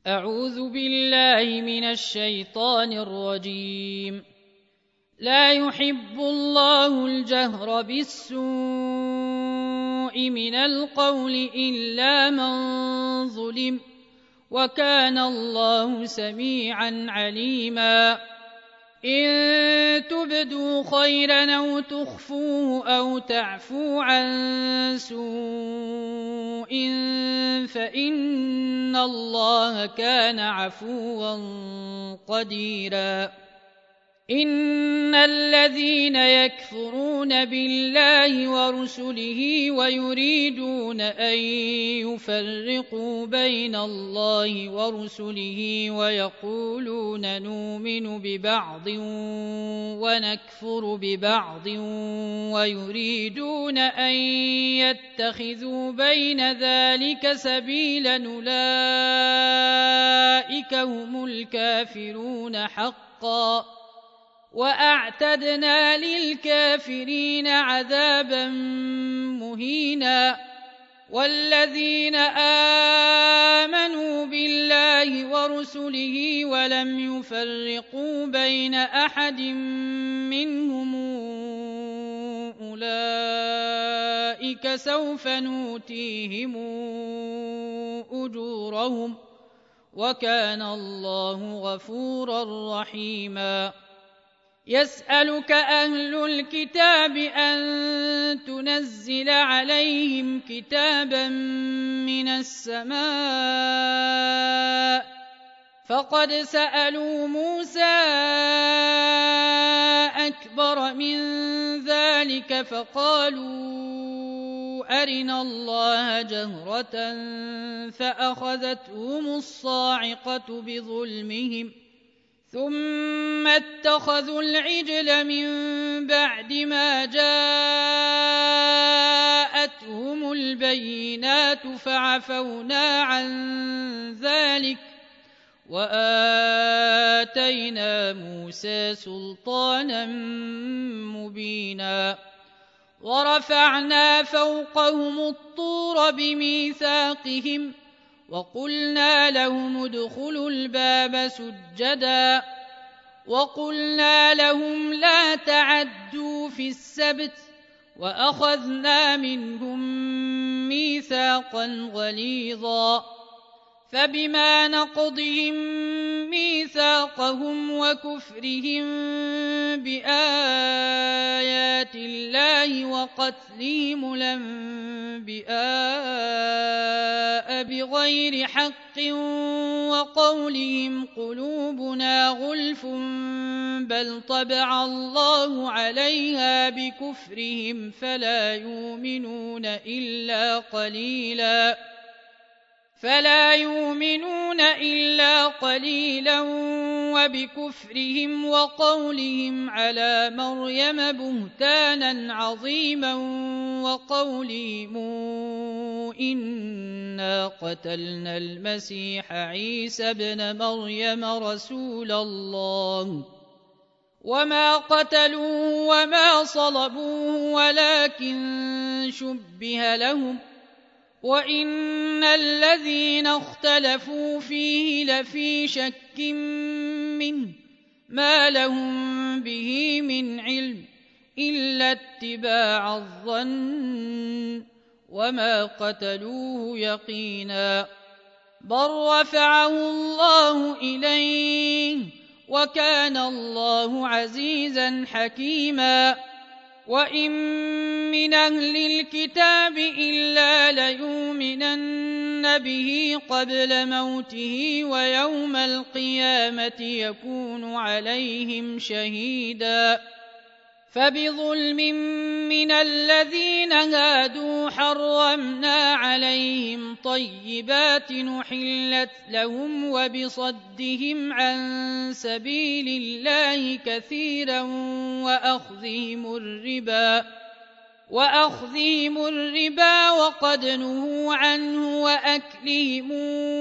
أعوذ بالله من الشيطان الرجيم. لا يحب الله الجهر بالسوء من القول إلا من ظلم، وكان الله سميعا عليما. إن تبدوا خيرا أو تخفوه أو تعفوا عن سوء فإن الله كان عفوا قديرا. إن الذين يكفرون بالله ورسله ويريدون أن يفرقوا بين الله ورسله ويقولون نؤمن ببعض ونكفر ببعض ويريدون أن يتخذوا بين ذلك سبيلا أولئك هم الكافرون حقا، وأعتدنا للكافرين عذابا مهينا. والذين آمنوا بالله ورسله ولم يفرقوا بين أحد منهم أولئك سوف نؤتيهم أجورهم، وكان الله غفورا رحيما. يسألك أهل الكتاب أن تنزل عليهم كتابا من السماء، فقد سألوا موسى أكبر من ذلك فقالوا أرنا الله جهرة فأخذتهم الصاعقة بظلمهم، ثم اتخذوا العجل من بعد ما جاءتهم البينات فعفونا عن ذلك وآتينا موسى سلطانا مبينا. ورفعنا فوقهم الطور بميثاقهم وقلنا لهم ادخلوا الباب سجدا، وقلنا لهم لا تعدوا في السبت، وأخذنا منهم ميثاقا غليظا. فبما نقضهم ميثاقهم وكفرهم بآيات الله وقتلهم الأنبياء بغير حق وقولهم قلوبنا غلف بل طبع الله عليها بكفرهم فلا يؤمنون إلا قليلا وبكفرهم وقولهم على مريم بهتانا عظيما وقولهم إنا قتلنا المسيح عيسى ابن مريم رسول الله وما قتلوه وما صلبوه ولكن شبه لهم، وإن الذين اختلفوا فيه لفي شك منه ما لهم به من علم إلا اتباع الظن وما قتلوه يقينا، بل رفعه الله إليه وكان الله عزيزا حكيما. وإن من أهل الكتاب إلا ليؤمنن به قبل موته ويوم القيامة يكون عليهم شهيدا. فبظلم من الذين هادوا حرمنا عليهم طيبات نحلت لهم وبصدهم عن سبيل الله كثيرا وأخذهم الربا وقد نهوا عنه وأكلهم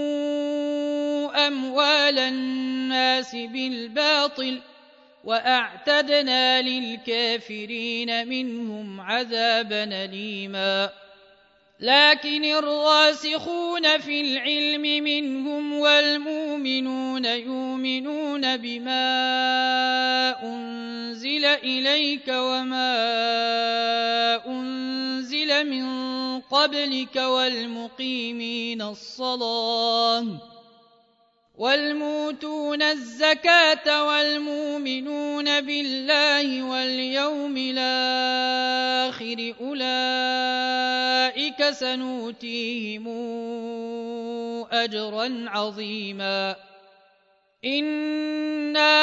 أموال الناس بالباطل وأعتدنا للكافرين منهم عذابا أليما. لكن الراسخون في العلم منهم والمؤمنون يؤمنون بما أنزل إليك وما أنزل من قبلك والمؤتون الزكاة والمؤمنون بالله واليوم الآخر أولئك سنؤتيهم أجرا عظيما. إنا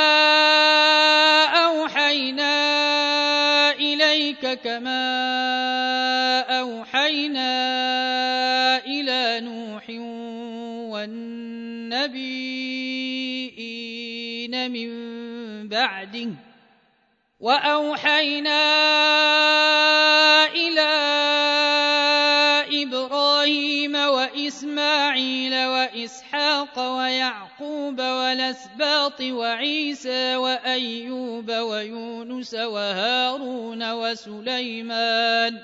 أوحينا إليك كما أوحينا إلى نوح والنبيين من بعده وأوحينا إلى إبراهيم وإسماعيل وإسحاق ويعقوب والأسباط وعيسى وأيوب ويونس وهارون وسليمان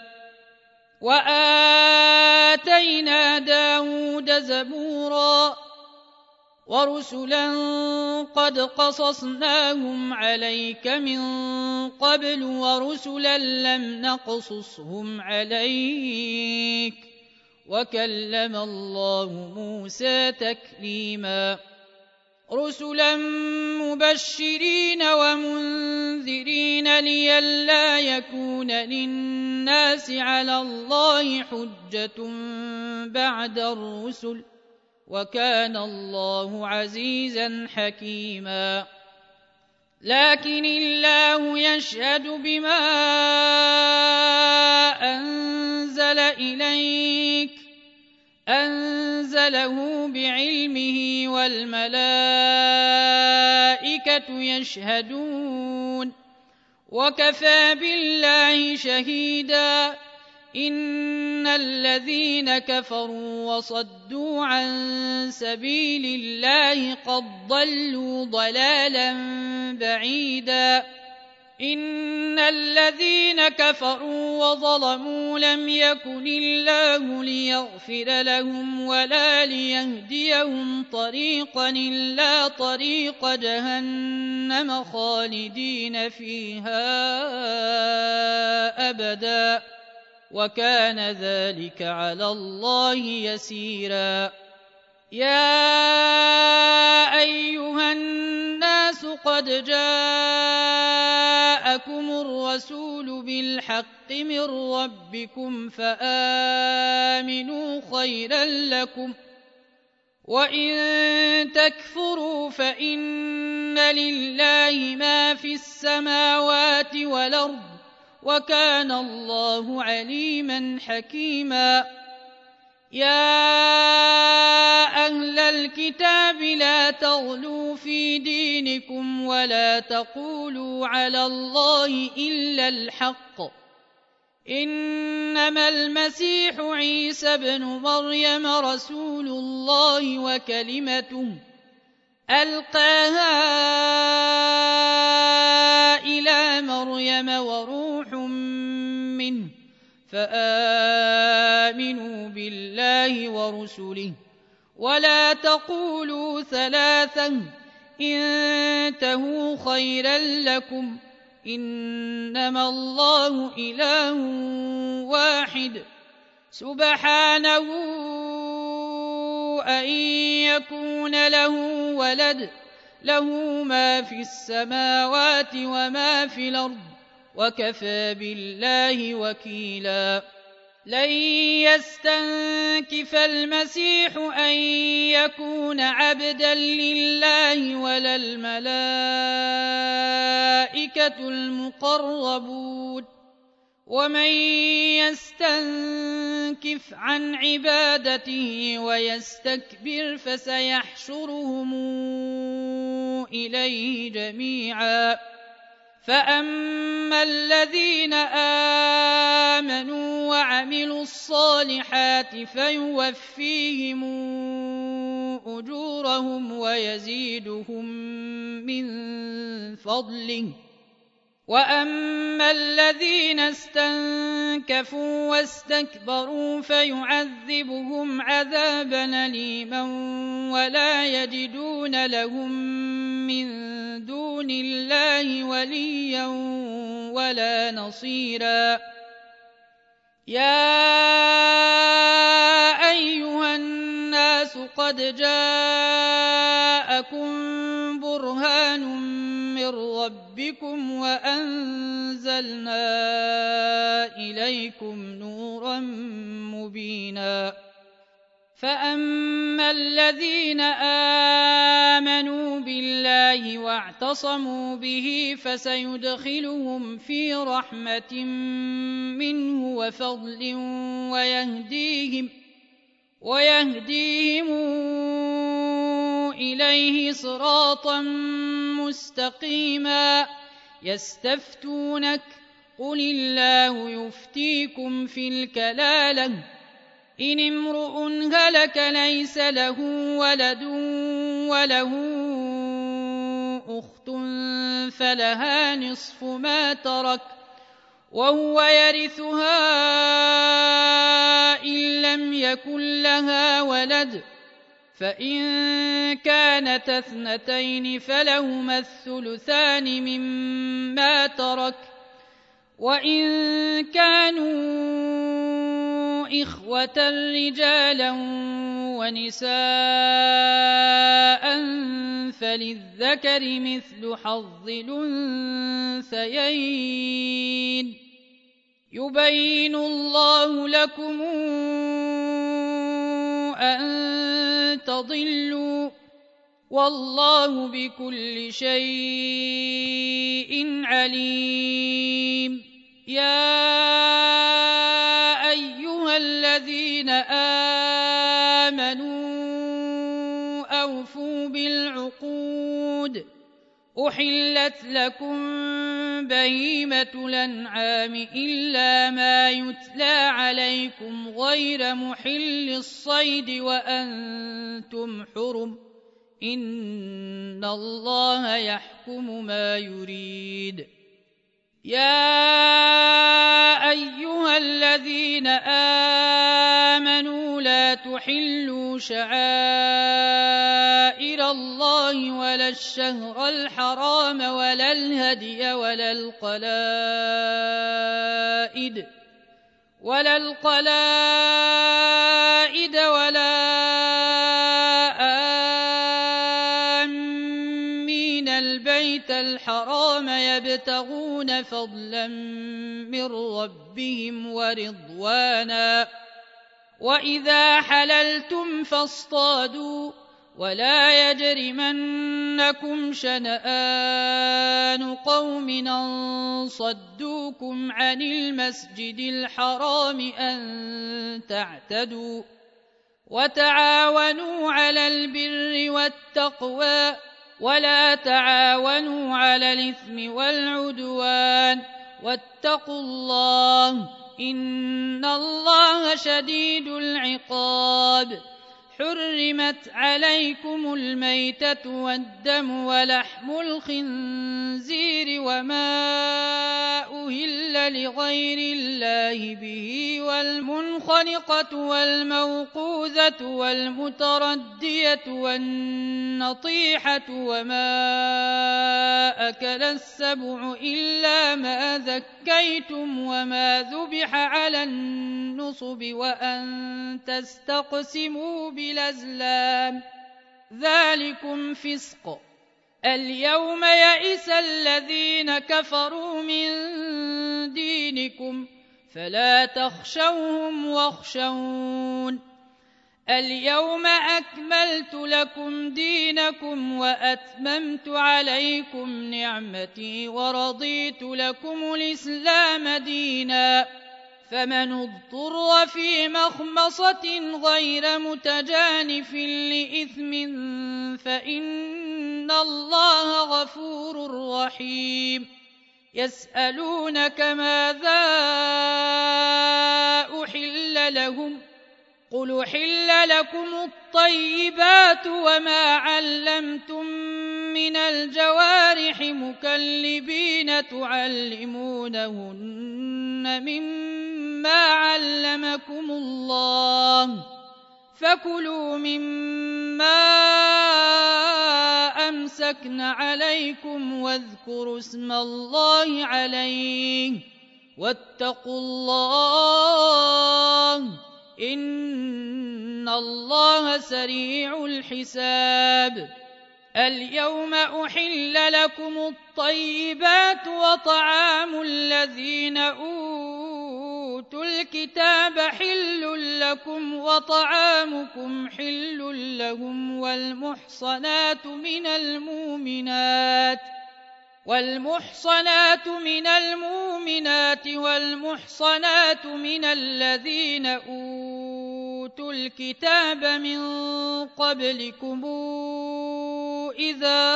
وآتينا داود زبورا ورسلا قد قصصناهم عليك من قبل ورسلا لم نقصصهم عليك وكلم الله موسى تكليما. رسلا مبشرين ومنذرين لئلا يكون للناس على الله حجة بعد الرسل وكان الله عزيزا حكيما. لكن الله يشهد بما أنزل إليك أنزله بعلمه والملائكة يشهدون وكفى بالله شهيدا. إن الذين كفروا وصدوا عن سبيل الله قد ضلوا ضلالا بعيدا. إن الذين كفروا وظلموا لم يكن الله ليغفر لهم ولا ليهديهم طريقا إلا طريق جهنم خالدين فيها أبدا وكان ذلك على الله يسيرا. يا أيها الناس قد جاءكم الرسول بالحق من ربكم فآمنوا خيرا لكم وإن تكفروا فإن لله ما في السماوات والأرض وكان الله عليما حكيما. يا أهل الكتاب لا تغلوا في دينكم ولا تقولوا على الله إلا الحق إنما المسيح عيسى ابن مريم رسول الله وكلمته ألقاها إلى مريم وروح منه فآمنوا بالله ورسله ولا تقولوا ثلاثة انتهوا خيرا لكم إنما الله إله واحد سبحانه أن يكون له ولد له ما في السماوات وما في الأرض وكفى بالله وكيلا. لن يستنكف المسيح أن يكون عبدا لله ولا الملائكة المقربون ومن يستنكف عن عبادته ويستكبر فسيحشرهم إليه جميعا. فأما الذين آمنوا وعملوا الصالحات فيوفيهم أجورهم ويزيدهم من فضله وأما الذين استنكفوا واستكبروا فيعذبهم عذابا أليما ولا يجدون لهم من دون الله وليا ولا نصيرا. يا أيها الناس قد جاءكم برهان من ربكم وأنزلنا إليكم نورا مبينا. فأما الذين آمنوا بالله واعتصموا به فسيدخلهم في رحمة منه وفضل ويهديهم إليه صراطا مستقيما. يستفتونك قل الله يفتيكم في الكلالة إن امرؤ هلك ليس له ولد وله أخت فلها نصف ما ترك وهو يرثها إن لم يكن لها ولد فإن كانت اثنتين فلهما الثلثان مما ترك وإن كانوا إخوة رجالا ونساء فللذكر مثل حظ الأنثيين. يبين الله لكم أن تضلوا والله بكل شيء عليم. يا أيها الذين آمنوا أوفوا بالعقود. أحلت لكم بهيمة الأنعام إلا ما يتلى عليكم غير محل الصيد وأنتم حرم إن الله يحكم ما يريد. يا أيها الذين آمنوا لا تحلوا شعائر الله ولا الشهر الحرام ولا الهدي ولا القلائد ولا آمين البيت الحرام يبتغون فضلا من ربهم ورضوانا. وإذا حللتم فاصطادوا ولا يجرمنكم شنآن قوم أن صدوكم عن المسجد الحرام أن تعتدوا. وتعاونوا على البر والتقوى ولا تعاونوا على الإثم والعدوان واتقوا الله إن الله شديد العقاب. حرمت عليكم الميتة والدم ولحم الخنزير وما أهل لغير الله به والمنخنقة والموقوذة والمتردية والنطيحة وما أكل السبع إلا ما ذكيتم وما ذبح على النصب وأن تستقسموا بالأزلام ذلكم فسق. اليوم يئس الذين كفروا من دينكم فلا تخشوهم واخشون. اليوم أكملت لكم دينكم وأتممت عليكم نعمتي ورضيت لكم الإسلام دينا. فمن اضطر في مخمصة غير متجانف لإثم فإن الله غفور رحيم. يسألونك ماذا أحل لهم قل أحل لكم الطيبات وما علمتم من من الجوارح مكلبين تعلمونهن مما علمكم الله فكلوا مما أمسكن عليكم واذكروا اسم الله عليه واتقوا الله إن الله سريع الحساب. اليوم أحل لكم الطيبات وطعام الذين أوتوا الكتاب حل لكم وطعامكم حل لهم والمحصنات من المؤمنات والمحصنات من الذين أوتوا الكتاب من قبلكم إذا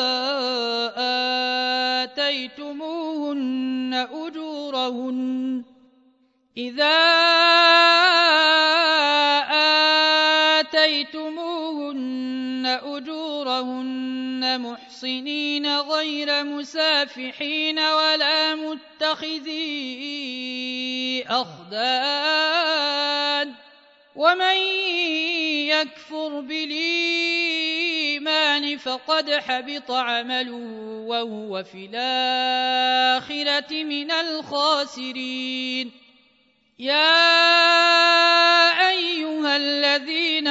آتيتموهن أجورهن محصنين غير مسافحين ولا متخذي أخدان ومن يكفر بالإيمان فقد حبط عمله وهو في الآخرة من الخاسرين. يا أيها الذين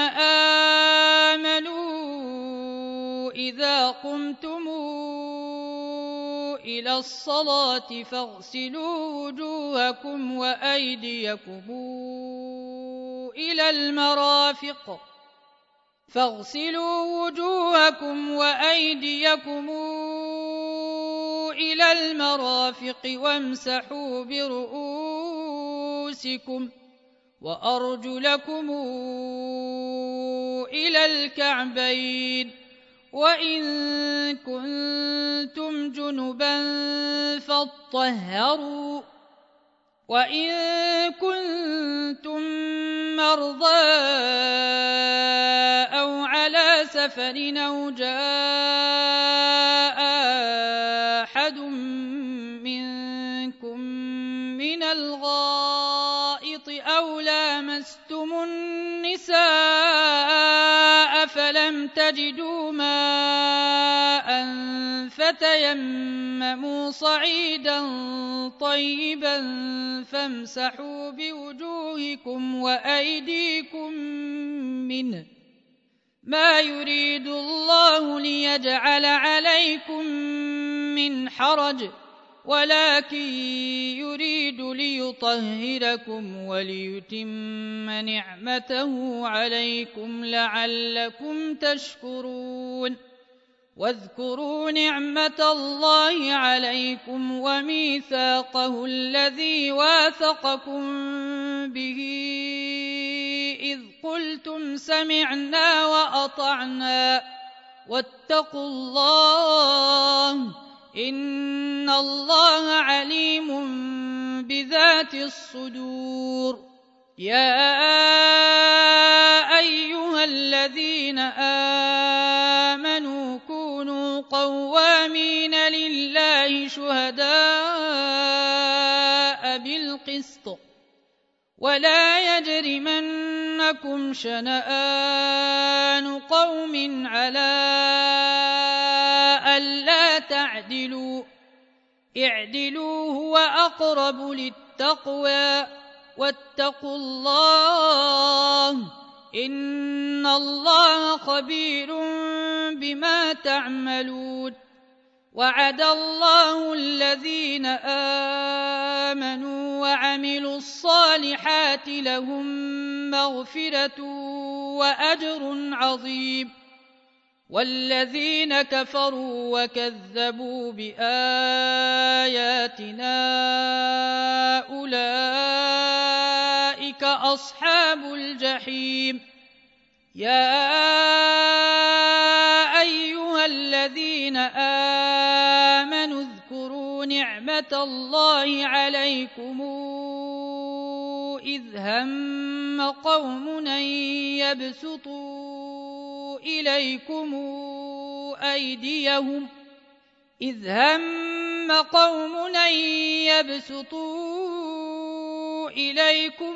آمنوا إذا قمتم إلى الصلاة فاغسلوا وجوهكم وأيديكم إلى المرافق وامسحوا برؤوسكم وأرجلكم إلى الكعبين وإن كنتم جنبا فاطهروا وإن كنتم مرضى أو على سفر أو جاء أحد منكم من الغائط أو لامستم النساء فلم تجدوا ماء فتيمموا صعيدا طيبا فامسحوا بوجوهكم وأيديكم منه ما يريد الله ليجعل عليكم من حرج ولكن يريد ليطهركم وليتم نعمته عليكم لعلكم تشكرون. واذكروا نعمة الله عليكم وميثاقه الذي واثقكم به إذ قلتم سمعنا وأطعنا واتقوا الله إن الله عليم بذات الصدور. يا أيها الذين آمنوا كونوا قوامين لله شهداء بالقسط ولا يجرمنكم شنآن قوم على ألا تعدلوا اعدلوا هو أقرب للتقوى واتقوا الله إن الله خبير بما تعملون. وعد الله الذين آمنوا وعملوا الصالحات لهم مغفرة وأجر عظيم. والذين كفروا وكذبوا بآياتنا أولئك أصحاب الجحيم. يا أيها الذين آمنوا اذكروا نعمة الله عليكم إذ هم قوم أن يبسطوا إليكم أيديهم إذ هم قوم أن يبسطوا إليكم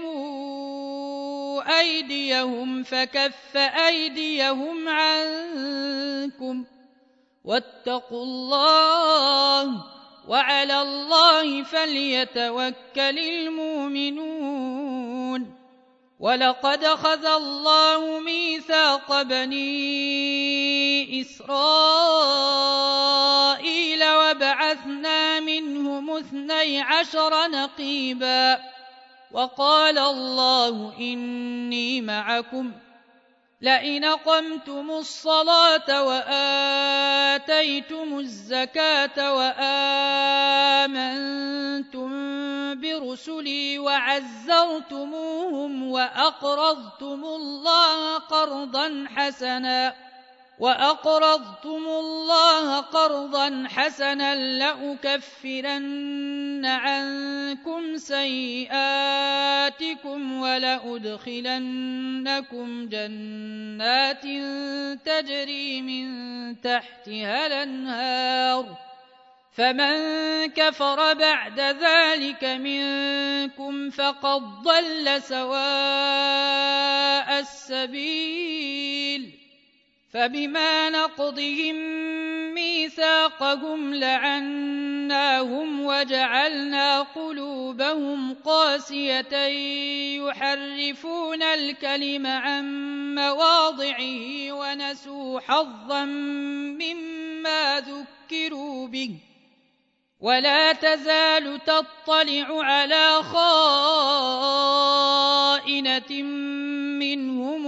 أيديهم فكف أيديهم عنكم واتقوا الله وعلى الله فليتوكل المؤمنون. ولقد أخذ الله ميثاق بني إسرائيل وبعثنا منهم 12 نقيبا وقال الله إني معكم لئن أقمتم الصلاة وآتيتم الزكاة وآمنتم برسلي وعزرتموهم وأقرضتم الله قرضا حسنا لأكفرن عنكم سيئاتكم ولأدخلنكم جنات تجري من تحتها الأنهار فمن كفر بعد ذلك منكم فقد ضل سواء السبيل. فبما نقضهم ميثاقهم لعناهم وجعلنا قلوبهم قاسية يحرفون الكلم عن مواضعه ونسوا حظا مما ذكروا به ولا تزال تطلع على خائنة منهم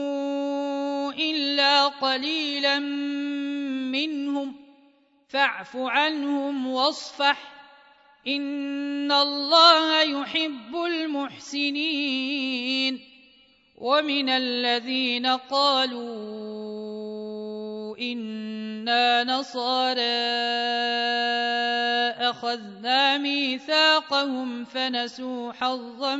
إلا قليلا منهم فاعف عنهم واصفح إن الله يحب المحسنين. ومن الذين قالوا إنا نصارى أخذنا ميثاقهم فنسوا حظا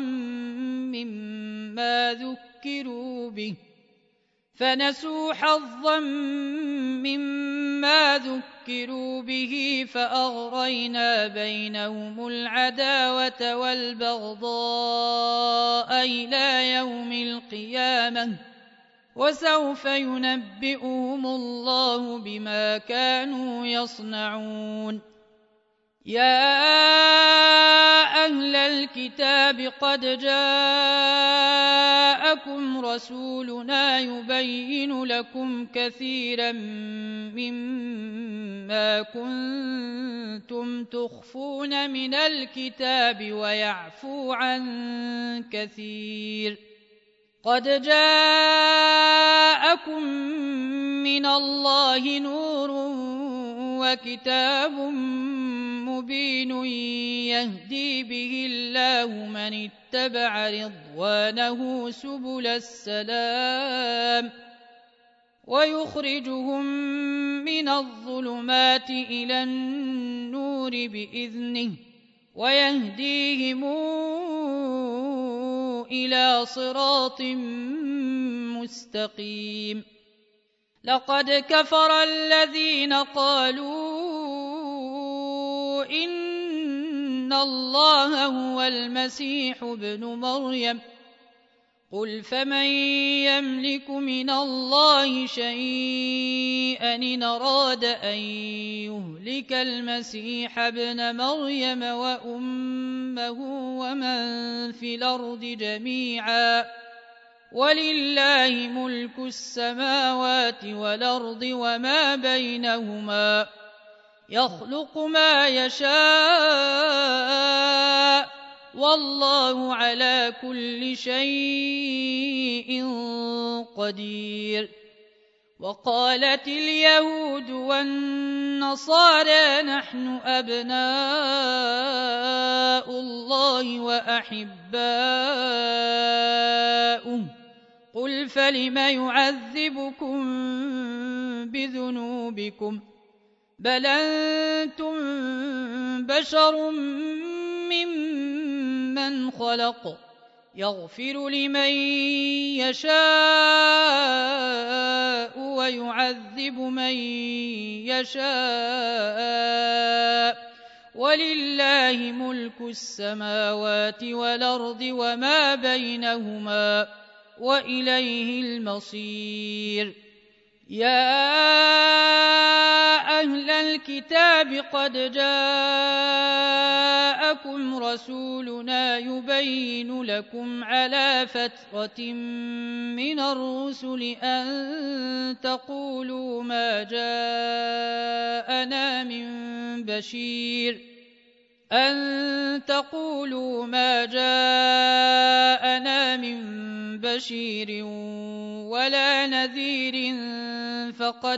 مما ذكروا به فأغرينا بينهم العداوة والبغضاء إلى يوم القيامة وسوف ينبئهم الله بما كانوا يصنعون. يا أهل الكتاب قد جاءكم رسولنا يبين لكم كثيرا مما كنتم تخفون من الكتاب ويعفو عن كثير. قد جاءكم من الله نور وكتاب مبين يهدي به الله من اتبع رضوانه سبل السلام ويخرجهم من الظلمات إلى النور بإذنه ويهديهم إلى صراط مستقيم. لقد كفر الذين قالوا إن الله هو المسيح ابن مريم قل فمن يملك من الله شيئا إن أراد أن يهلك المسيح ابن مريم وأمه ومن في الأرض جميعا ولله ملك السماوات والأرض وما بينهما يخلق ما يشاء والله على كل شيء قدير. وقالت اليهود والنصارى نحن أبناء الله وأحباؤه قل فلم يعذبكم بذنوبكم بل أنتم بشر ممن خلق يغفر لمن يشاء ويعذب من يشاء ولله ملك السماوات والأرض وما بينهما وإليه المصير. يا أهل الكتاب قد جاءكم رسولنا يبين لكم على فترة من الرسل أن تقولوا ما جاءنا من بشير ولا نذير فقد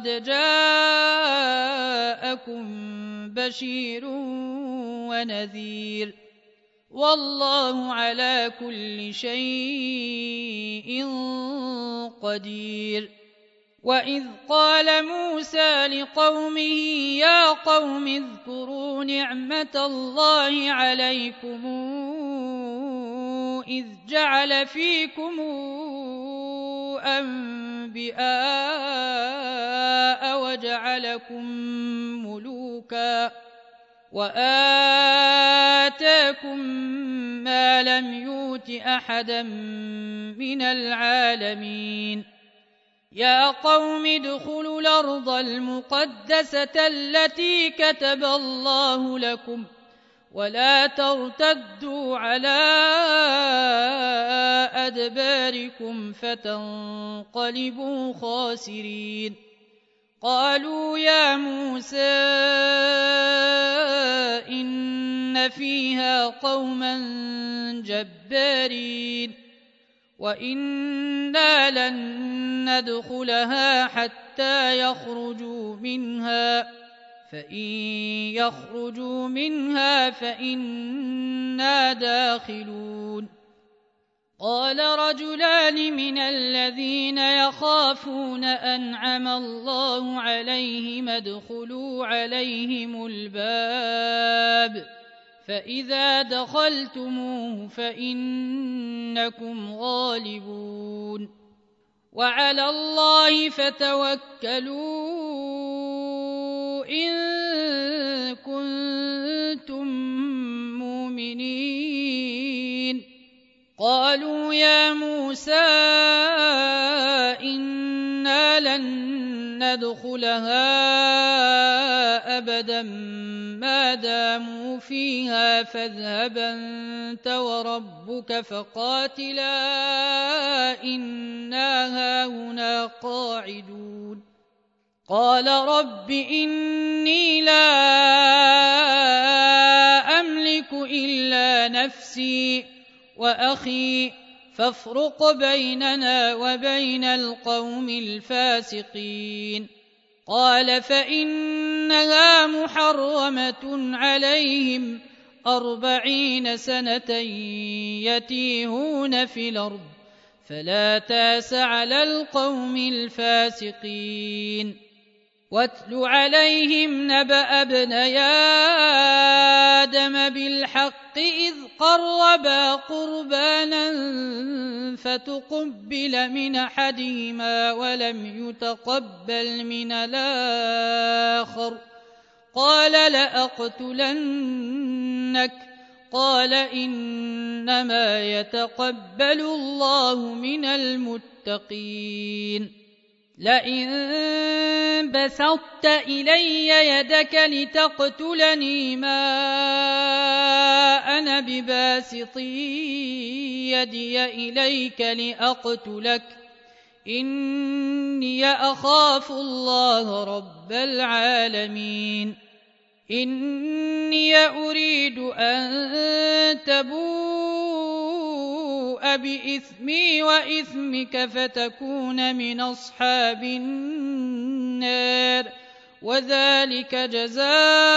جاءكم بشير ونذير والله على كل شيء قدير. وإذ قال موسى لقومه يا قوم اذكروا نعمة الله عليكم إذ جعل فيكم أنبياء وجعلكم ملوكا وآتاكم ما لم يؤت أحدا من العالمين. يا قوم ادخلوا الأرض المقدسة التي كتب الله لكم ولا ترتدوا على أدباركم فتنقلبوا خاسرين. قالوا يا موسى إن فيها قوما جبارين وإنا لن ندخلها حتى يخرجوا منها فإن يخرجوا منها فإنا داخلون. قال رجلان من الذين يخافون أنعم الله عليهم ادخلوا عليهم الباب فإذا دخلتموه فإنكم غالبون وعلى الله فتوكلوا إن كنتم مؤمنين. قالوا يا موسى إنا لن ندخلها أبدا ما داموا فيها فاذهب أنت وربك فقاتلا إنا هاهنا قاعدون. قال رب إني لا أملك إلا نفسي وأخي فافرق بيننا وبين القوم الفاسقين. قال فإنها محرمة عليهم 40 سنة يتيهون في الأرض فلا تاس على القوم الفاسقين. واتل عليهم نبأ ابني آدم بالحق إذ قربا قربانا فتقبل من أحدهما ولم يتقبل من الآخر قال لأقتلنك قال إنما يتقبل الله من المتقين. لئن بسطت إلي يدك لتقتلني ما أنا بباسط يدي إليك لأقتلك إني أخاف الله رب العالمين. إني أريد أن تبوء بإثمي وإثمك فتكون من أصحاب النار وذلك جزاء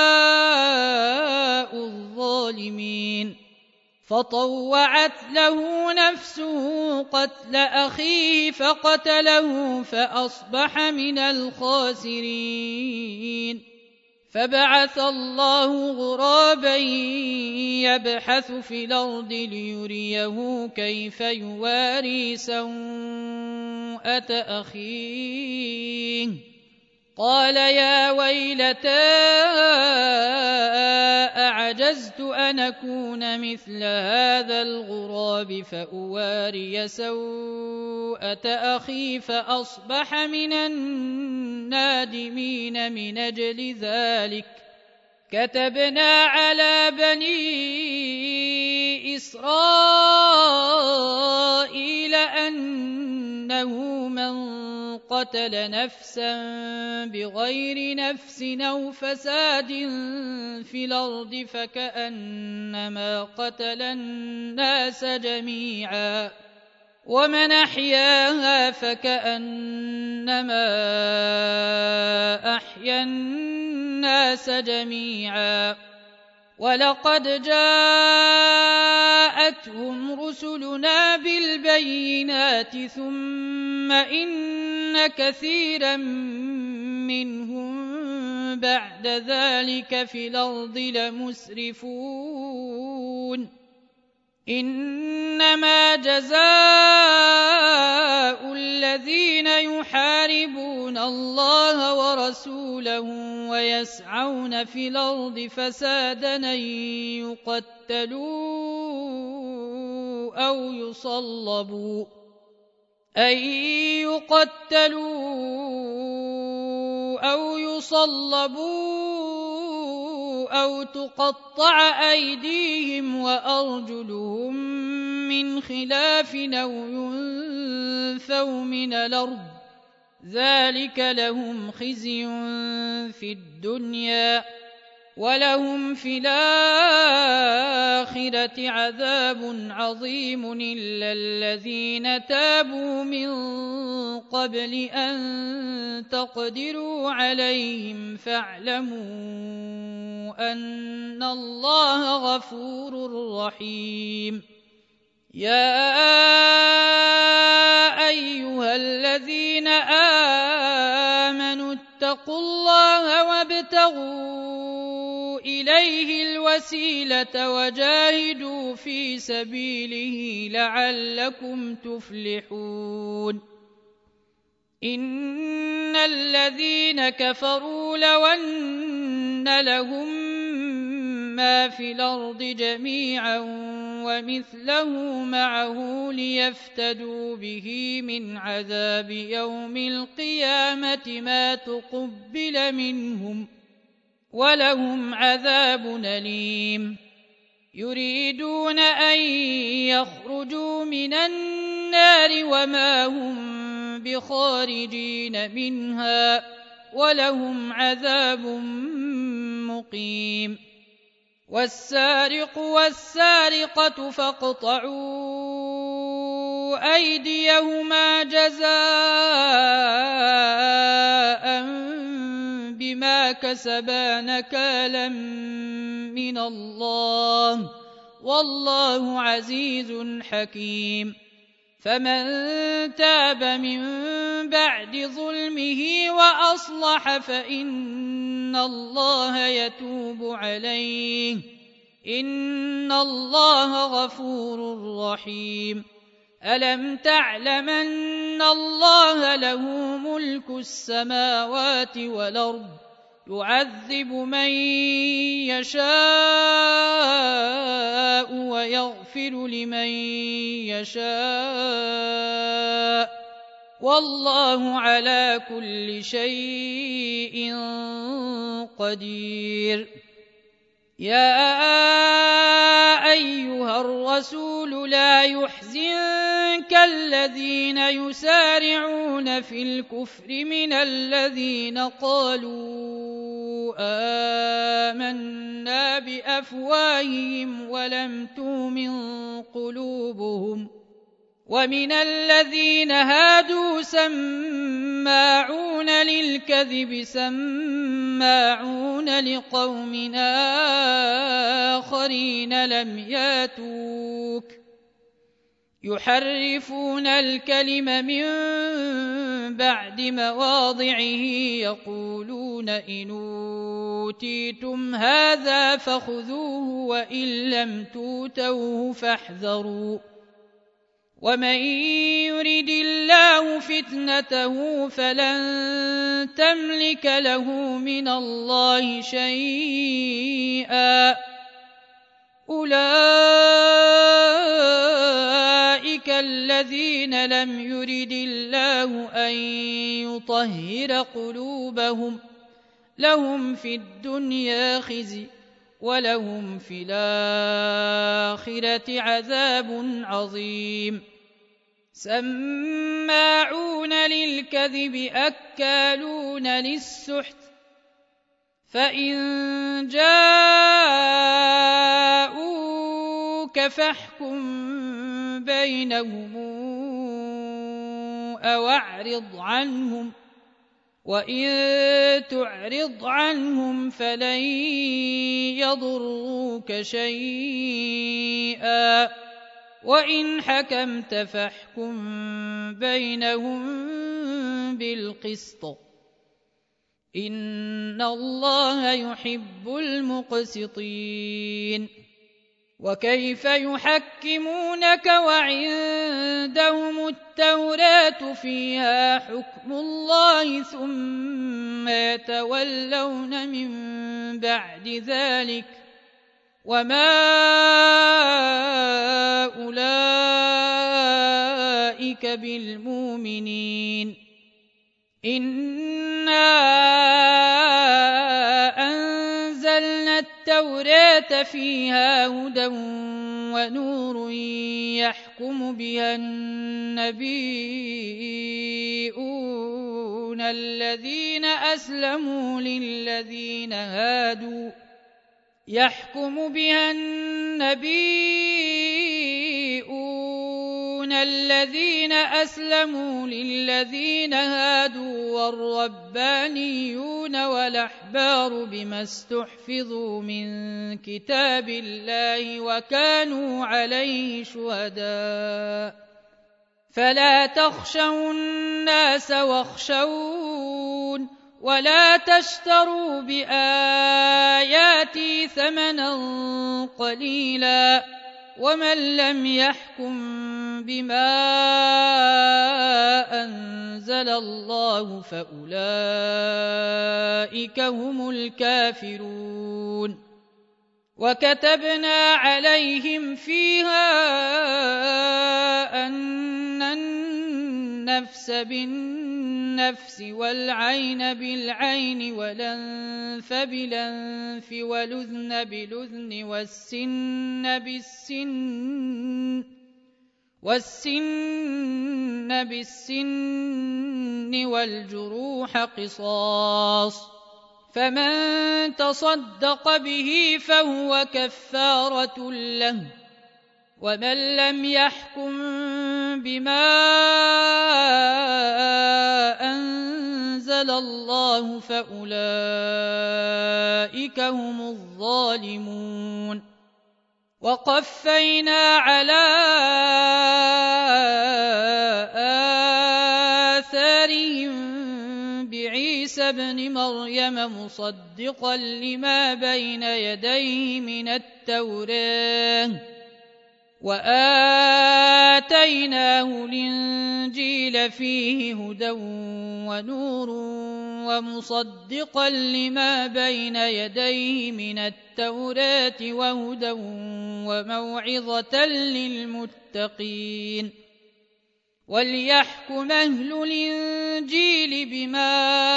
الظالمين. فطوعت له نفسه قتل أخيه فقتله فأصبح من الخاسرين. فبعث الله غرابا يبحث في الأرض ليريه كيف يواري سوءة أخيه قال يا ويلتى أعجزت أن أكون مثل هذا الغراب فأواري سوءة أخي فأصبح من النادمين. من أجل ذلك كتبنا على بني إسرائيل أنه من قتل نفسا بغير نفس أو فساد في الأرض فكأنما قتل الناس جميعا ومن أحياها فكأنما أحيا الناس جميعا ولقد جاءتهم رسلنا بالبينات ثم إن كثيرا منهم بعد ذلك في الأرض لمسرفون. إنما جزاء الذين يحاربون الله ورسوله ويسعون في الأرض فسادا أن يقتلوا أو يصلبوا أو تقطع أيديهم وأرجلهم من خلاف أو ينفوا من الأرض ذلك لهم خزي في الدنيا ولهم في الآخرة عذاب عظيم إلا الذين تابوا من قبل أن تقدروا عليهم فاعلموا أن الله غفور رحيم. يا أيها الذين آمنوا اتقوا الله وابتغوا إليه الوسيلة وجاهدوا في سبيله لعلكم تفلحون. إن الذين كفروا لو أن لهم ما في الأرض جميعا ومثله معه ليفتدوا به من عذاب يوم القيامة ما تقبل منهم ولهم عذاب أليم. يريدون أن يخرجوا من النار وما هم بخارجين منها ولهم عذاب مقيم. والسارق والسارقة فاقطعوا أيديهما جزاء بما كسبا نكالا من الله والله عزيز حكيم. فمن تاب من بعد ظلمه وأصلح فإن الله يتوب عليه إن الله غفور رحيم. ألم تعلم أن الله له ملك السماوات والأرض يعذب من يشاء ويغفر لمن يشاء والله على كل شيء قدير. يا أيها الرسول لا يحزنك الذين يسارعون في الكفر من الذين قالوا آمنا بأفواههم ولم تؤمن قلوبهم ومن الذين هادوا سماعون للكذب سماعون لقوم آخرين لم ياتوك يحرفون الكلم من بعد مواضعه يقولون إن أوتيتم هذا فخذوه وإن لم توتوه فاحذروا ومن يرد الله فتنته فلن تملك له من الله شيئا أولئك الذين لم يرد الله أن يطهر قلوبهم لهم في الدنيا خزي ولهم في الآخرة عذاب عظيم سماعون للكذب أكالون للسحت فإن جاءوك فاحكم بينهم أو أعرض عنهم وإن تعرض عنهم فلن يضروك شيئا وإن حكمت فاحكم بينهم بالقسط إن الله يحب المقسطين وكيف يحكمونك وعندهم التوراة فيها حكم الله ثم يتولون من بعد ذلك وما أولئك بالمؤمنين إنا أنزلنا التوراة فيها هدى ونور يحكم بها النبيون الذين أسلموا للذين هادوا والربانيون والأحبار بما استحفظوا من كتاب الله وكانوا عليه شهداء فلا تخشوا الناس واخشون ولا تشتروا بآياتي ثمنا قليلا ومن لم يحكم بما أنزل الله فأولئك هم الكافرون وكتبنا عليهم فيها أن النفس بالنفس والعين بالعين والأنف بالأنف والأذن بالأذن والسن بالسن والجروح قصاص فمن تصدق به فهو كفارة له ومن لم يحكم بما أنزل الله فأولئك هم الظالمون وقفينا على آثارهم بعيسى ابن مريم مصدقا لما بين يديه من التوراة وآتيناه الإنجيل فيه هدى ونور ومصدقا لما بين يديه من التوراة وهدى وموعظة للمتقين وليحكم أهل الإنجيل بما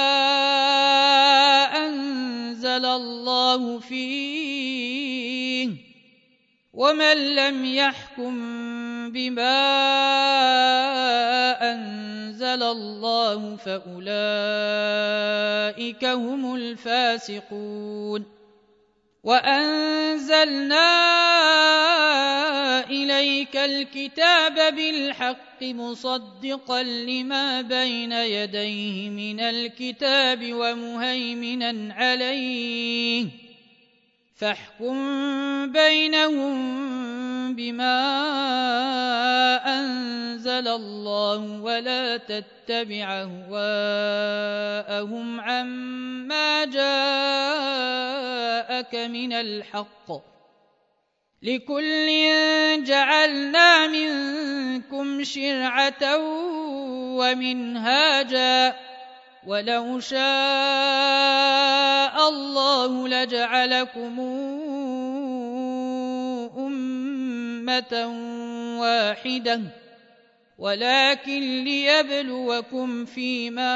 أنزل الله فيه ومن لم يحكم بما أنزل الله فأولئك هم الفاسقون وأنزلنا إليك الكتاب بالحق مصدقا لما بين يديه من الكتاب ومهيمنا عليه فاحكم بينهم بما أنزل الله ولا تتبع أهواءهم عما جاءك من الحق، لكل جعلنا منكم شرعة ومنهاجا، ولو شاء الله لجعلكم أمة واحدة، ولكن ليبلوكم فيما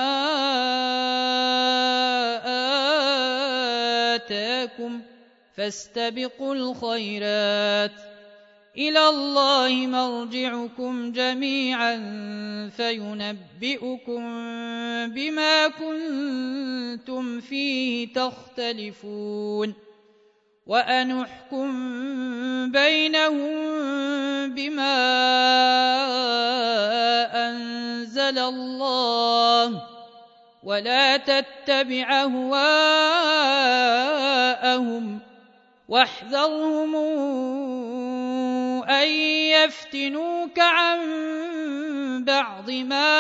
آتاكم، فاستبقوا الخيرات، إلى الله مرجعكم جميعا فينبئكم بما كنتم فيه تختلفون، وأن احكم بينهم بما أنزل الله، ولا تتبع أهواءهم، واحذرهم أن يفتنوك عن بعض ما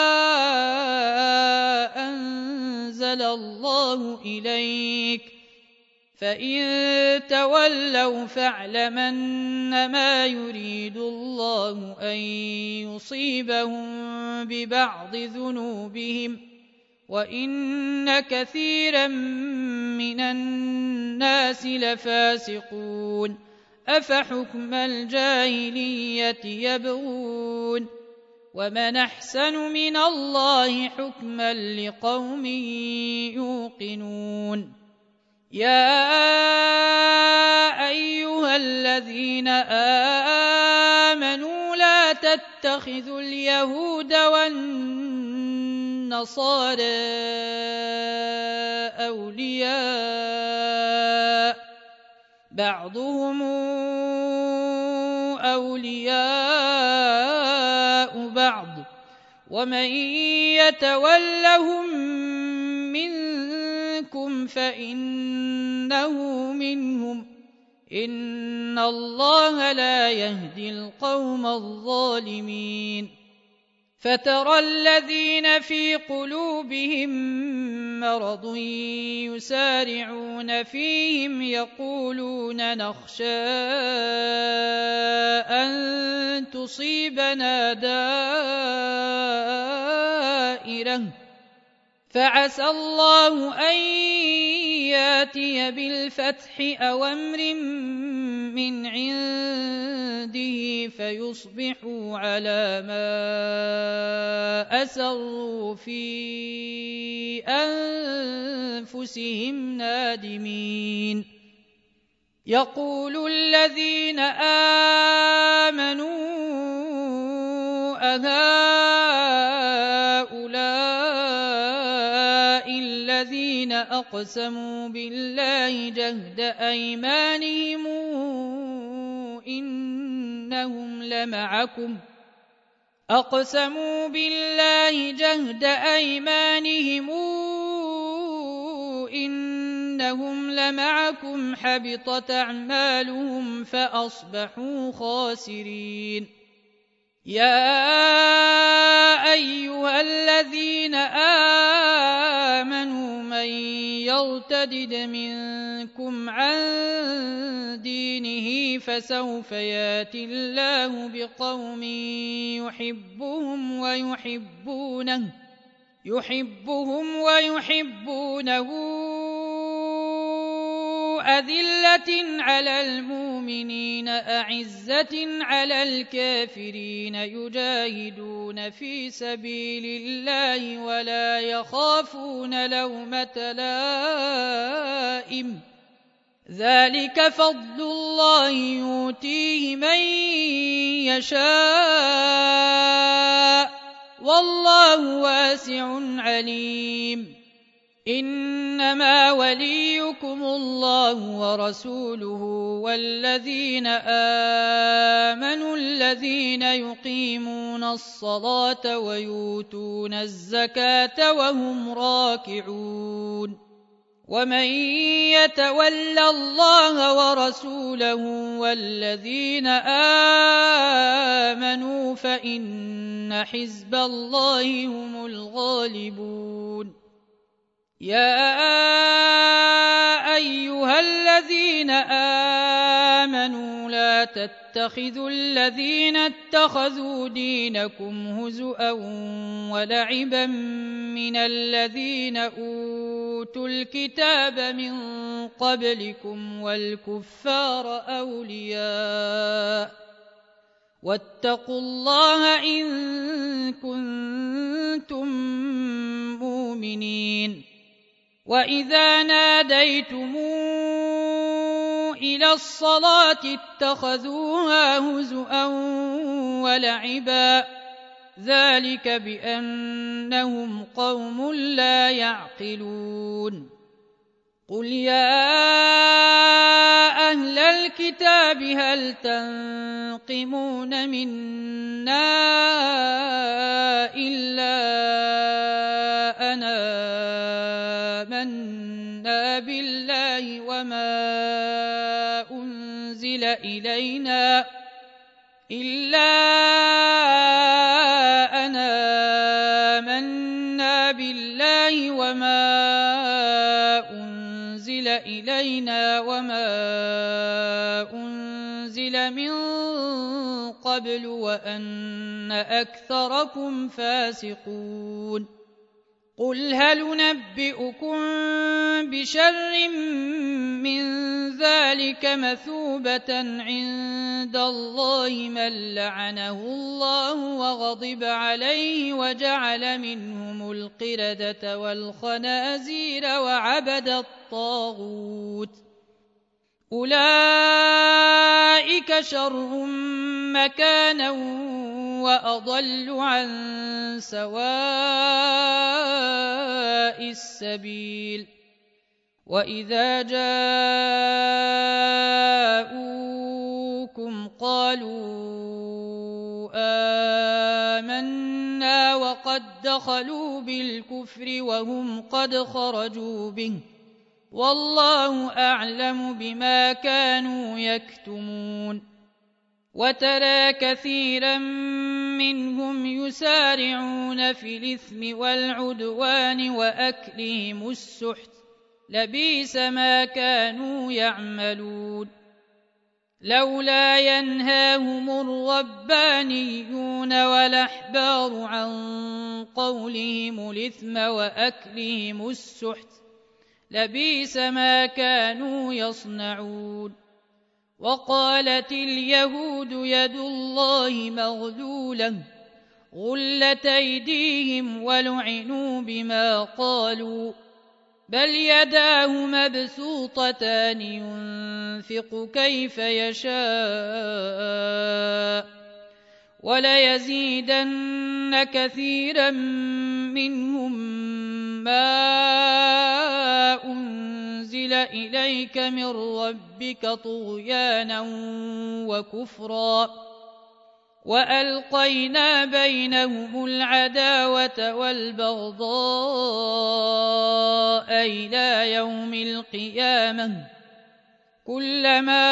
أنزل الله إليك، فإن تولوا فاعلم أنما يريد الله أن يصيبهم ببعض ذنوبهم، وإن كثيرا من الناس لفاسقون، أفحكم الجاهلية يبغون، ومن أحسن من الله حكما لقوم يوقنون. يا أيها الذين آمنوا لا تتخذوا اليهود والنصارى أولياء، بعضهم أولياء بعض، ومن يتولهم منكم فإنه منهم، إن الله لا يهدي القوم الظالمين. فترى الذين في قلوبهم مرض يسارعون فيهم يقولون نخشى أن تصيبنا دائرة، فعسى الله أن ياتي بالفتح أو أمر من عنده فيصبحوا على ما أسروا في أنفسهم نادمين. يقول الذين آمنوا أهؤلاء الذين أقسموا بالله جهد أيمانهم إنهم لمعكم، أقسموا بالله جهد أيمانهم إنهم لمعكم حبطت أعمالهم فأصبحوا خاسرين. يا أيها الذين آمنوا من يرتد منكم عن دينه فسوف ياتي الله بقوم يحبهم ويحبونه أذلة على المؤمنين أعزة على الكافرين يجاهدون في سبيل الله ولا يخافون لومة لائم، ذلك فضل الله يؤتيه من يشاء والله واسع عليم. إنما وليكم الله ورسوله والذين آمنوا الذين يقيمون الصلاة ويؤتون الزكاة وهم راكعون. ومن يتول الله ورسوله والذين آمنوا فإن حزب الله هم الغالبون. يا أيها الذين آمنوا لا تتخذوا الذين اتخذوا دينكم هزؤا ولعبا من الذين أوتوا الكتاب من قبلكم والكفار أولياء واتقوا الله إن كنتم مؤمنين. وإذا ناديتم إلى الصلاة اتخذوها هزؤا ولعبا ذلك بأنهم قوم لا يعقلون. قل يا أهل الكتاب هل تنقمون منا إلا أن آمنا بالله وما أنزل إلينا وما أنزل من قبل وأن أكثركم فاسقون. قل هل ننبئكم بشر من ذلك مثوبة عند الله من لعنه الله وغضب عليه وجعل منهم القردة والخنازير وعبد الطاغوت أولئك شر مكانا وأضل عن سواء السبيل. وإذا جاءوكم قالوا آمنا وقد دخلوا بالكفر وهم قد خرجوا به والله أعلم بما كانوا يكتمون. وترى كثيرا منهم يسارعون في الإثم والعدوان وأكلهم السحت لبئس ما كانوا يعملون. لولا ينهاهم الربانيون والأحبار عن قولهم الإثم وأكلهم السحت لبئس ما كانوا يصنعون. وقالت اليهود يد الله مغلولة غلت أيديهم ولعنوا بما قالوا بل يداه مبسوطتان ينفق كيف يشاء وليزيدن كثيرا منهم ما أنزل إليك من ربك طغيانا وكفرا وألقينا بينهم العداوة والبغضاء إلى يوم القيامة كلما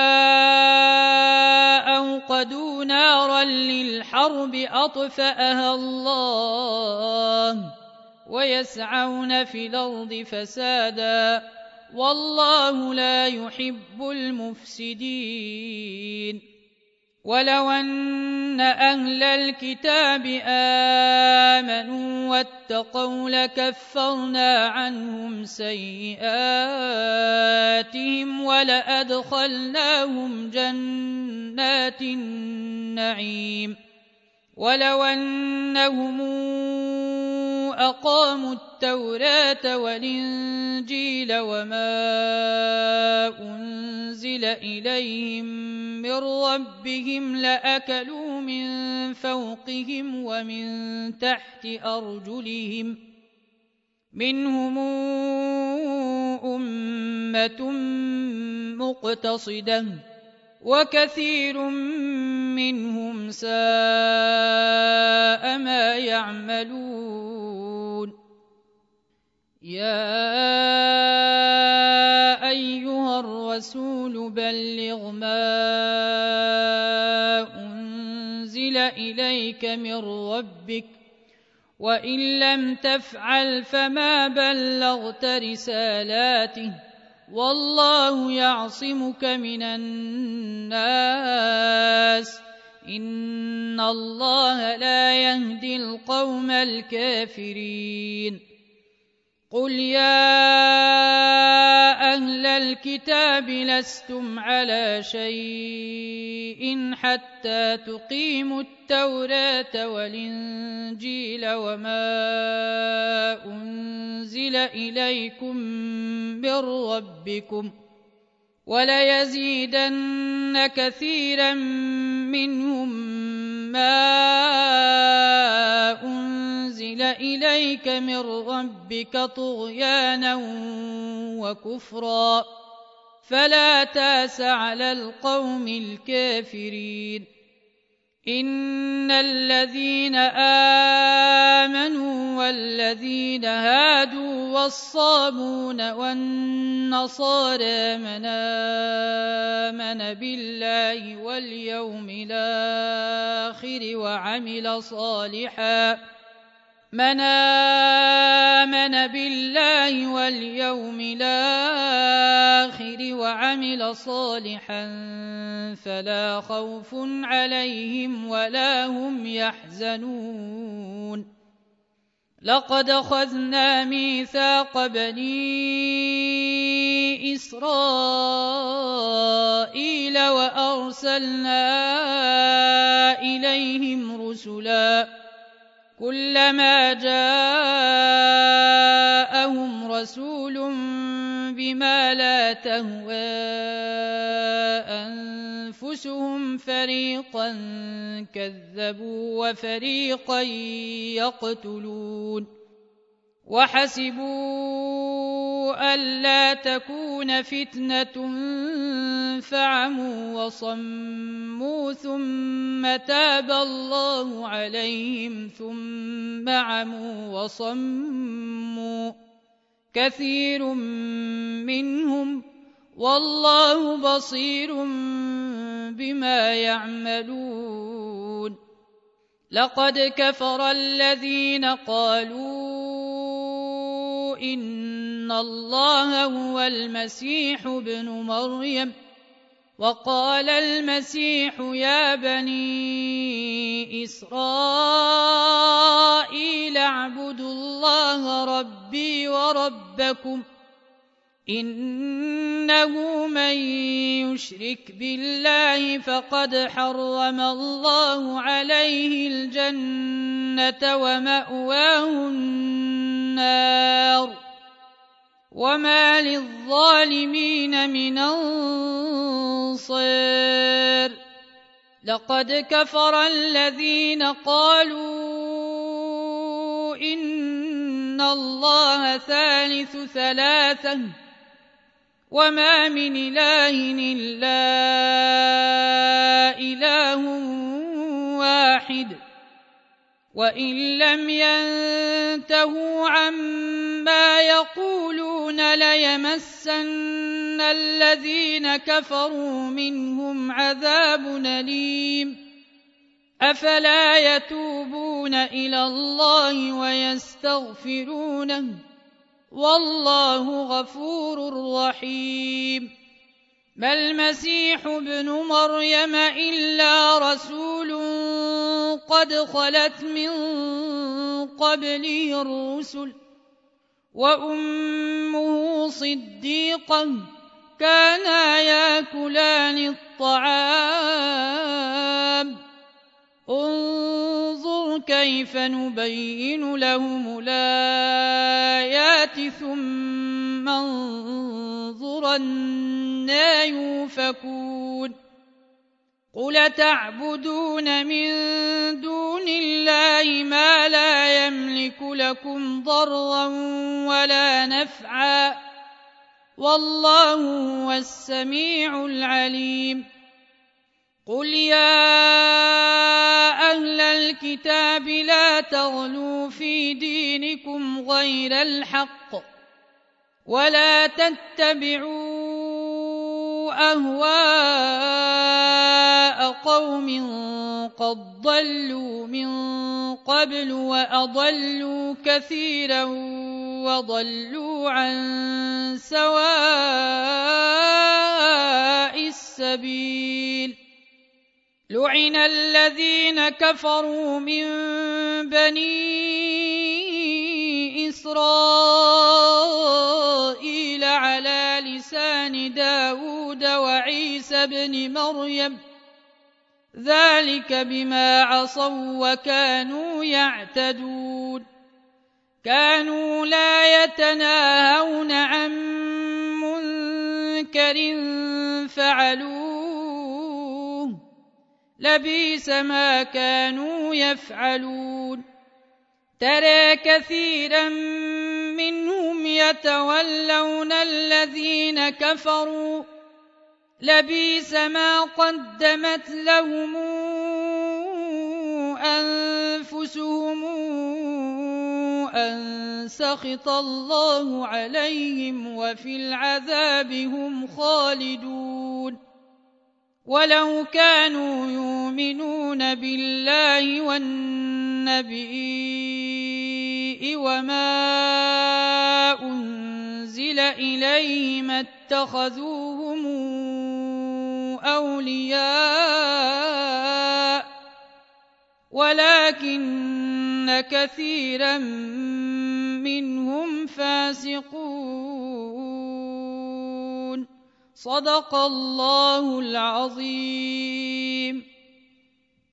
أوقدوا نارا للحرب أطفأها الله ويسعون في الأرض فسادا والله لا يحب المفسدين. ولو أن أهل الكتاب آمنوا واتقوا لكفرنا عنهم سيئاتهم ولأدخلناهم جنات النعيم. ولو أنهم أقاموا التوراة والإنجيل وما أنزل إليهم من ربهم لأكلوا من فوقهم ومن تحت أرجلهم منهم أمة مقتصدة وكثير منهم ساء ما يعملون. يا إليك من ربك وإن لم تفعل فما بلغت رسالاته والله يعصمك من الناس إن الله لا يهدي القوم الكافرين قل يا أهل الكتاب لستم على شيء حتى تقيموا التوراة والإنجيل وما أنزل إليكم من ربكم وليزيدن كثيرا منهم ما أنزل إليك من ربك طغيانا وكفرا فلا تاس على القوم الكافرين إن الذين آمنوا والذين هادوا والصابون والنصارى من آمن بالله واليوم الآخر وعمل صالحا فلا خوف عليهم ولا هم يحزنون لقد أخذنا ميثاق بني إسرائيل وأرسلنا إليهم رسلا كلما جاءهم رسول بما لا تهوى أنفسهم فريقا كذبوا وفريقا يقتلون وحسبوا ألا تكون فتنة فعموا وصموا ثم تاب الله عليهم ثم عموا وصموا كثير منهم والله بصير بما يعملون لقد كفر الذين قالوا إن الله هو المسيح ابن مريم وقال المسيح يا بني إسرائيل اعبدوا الله ربي وربكم إنه من يشرك بالله فقد حرم الله عليه الجنة ومأواه النار وما للظالمين من أنصار لقد كفر الذين قالوا إن الله ثالث ثلاثة وما من إله إلا إله واحد وإن لم ينتهوا عما يقولون ليمسن الذين كفروا منهم عذاب أليم أفلا يتوبون إلى الله ويستغفرونه والله غفور رحيم ما المسيح ابن مريم إلا رسول قد خلت من قبله الرسل وأمه صديقة كانا ياكلان الطعام انظر كيف نبين لهم الآيات ثم انظر أنى يؤفكون قل تعبدون من دون الله ما لا يملك لكم ضرا ولا نفعا والله هو السميع العليم قل يا أهل الكتاب لا تغلوا في دينكم غير الحق ولا تتبعوا أهواء قوم قد ضلوا من قبل وأضلوا كثيرا وضلوا عن سواء السبيل لعن الذين كفروا من بني إسرائيل على لسان داود وعيسى بن مريم ذلك بما عصوا وكانوا يعتدون كانوا لا يتناهون عن منكر فعلوه لبئس ما كانوا يفعلون ترى كثيرا منهم يتولون الذين كفروا لبئس ما قدمت لهم أنفسهم أن سخط الله عليهم وفي العذاب هم خالدون ولو كانوا يؤمنون بالله والنبي وما أنزل إليه ما اتخذوهم أولياء ولكن كثيرا منهم فاسقون صدق الله العظيم.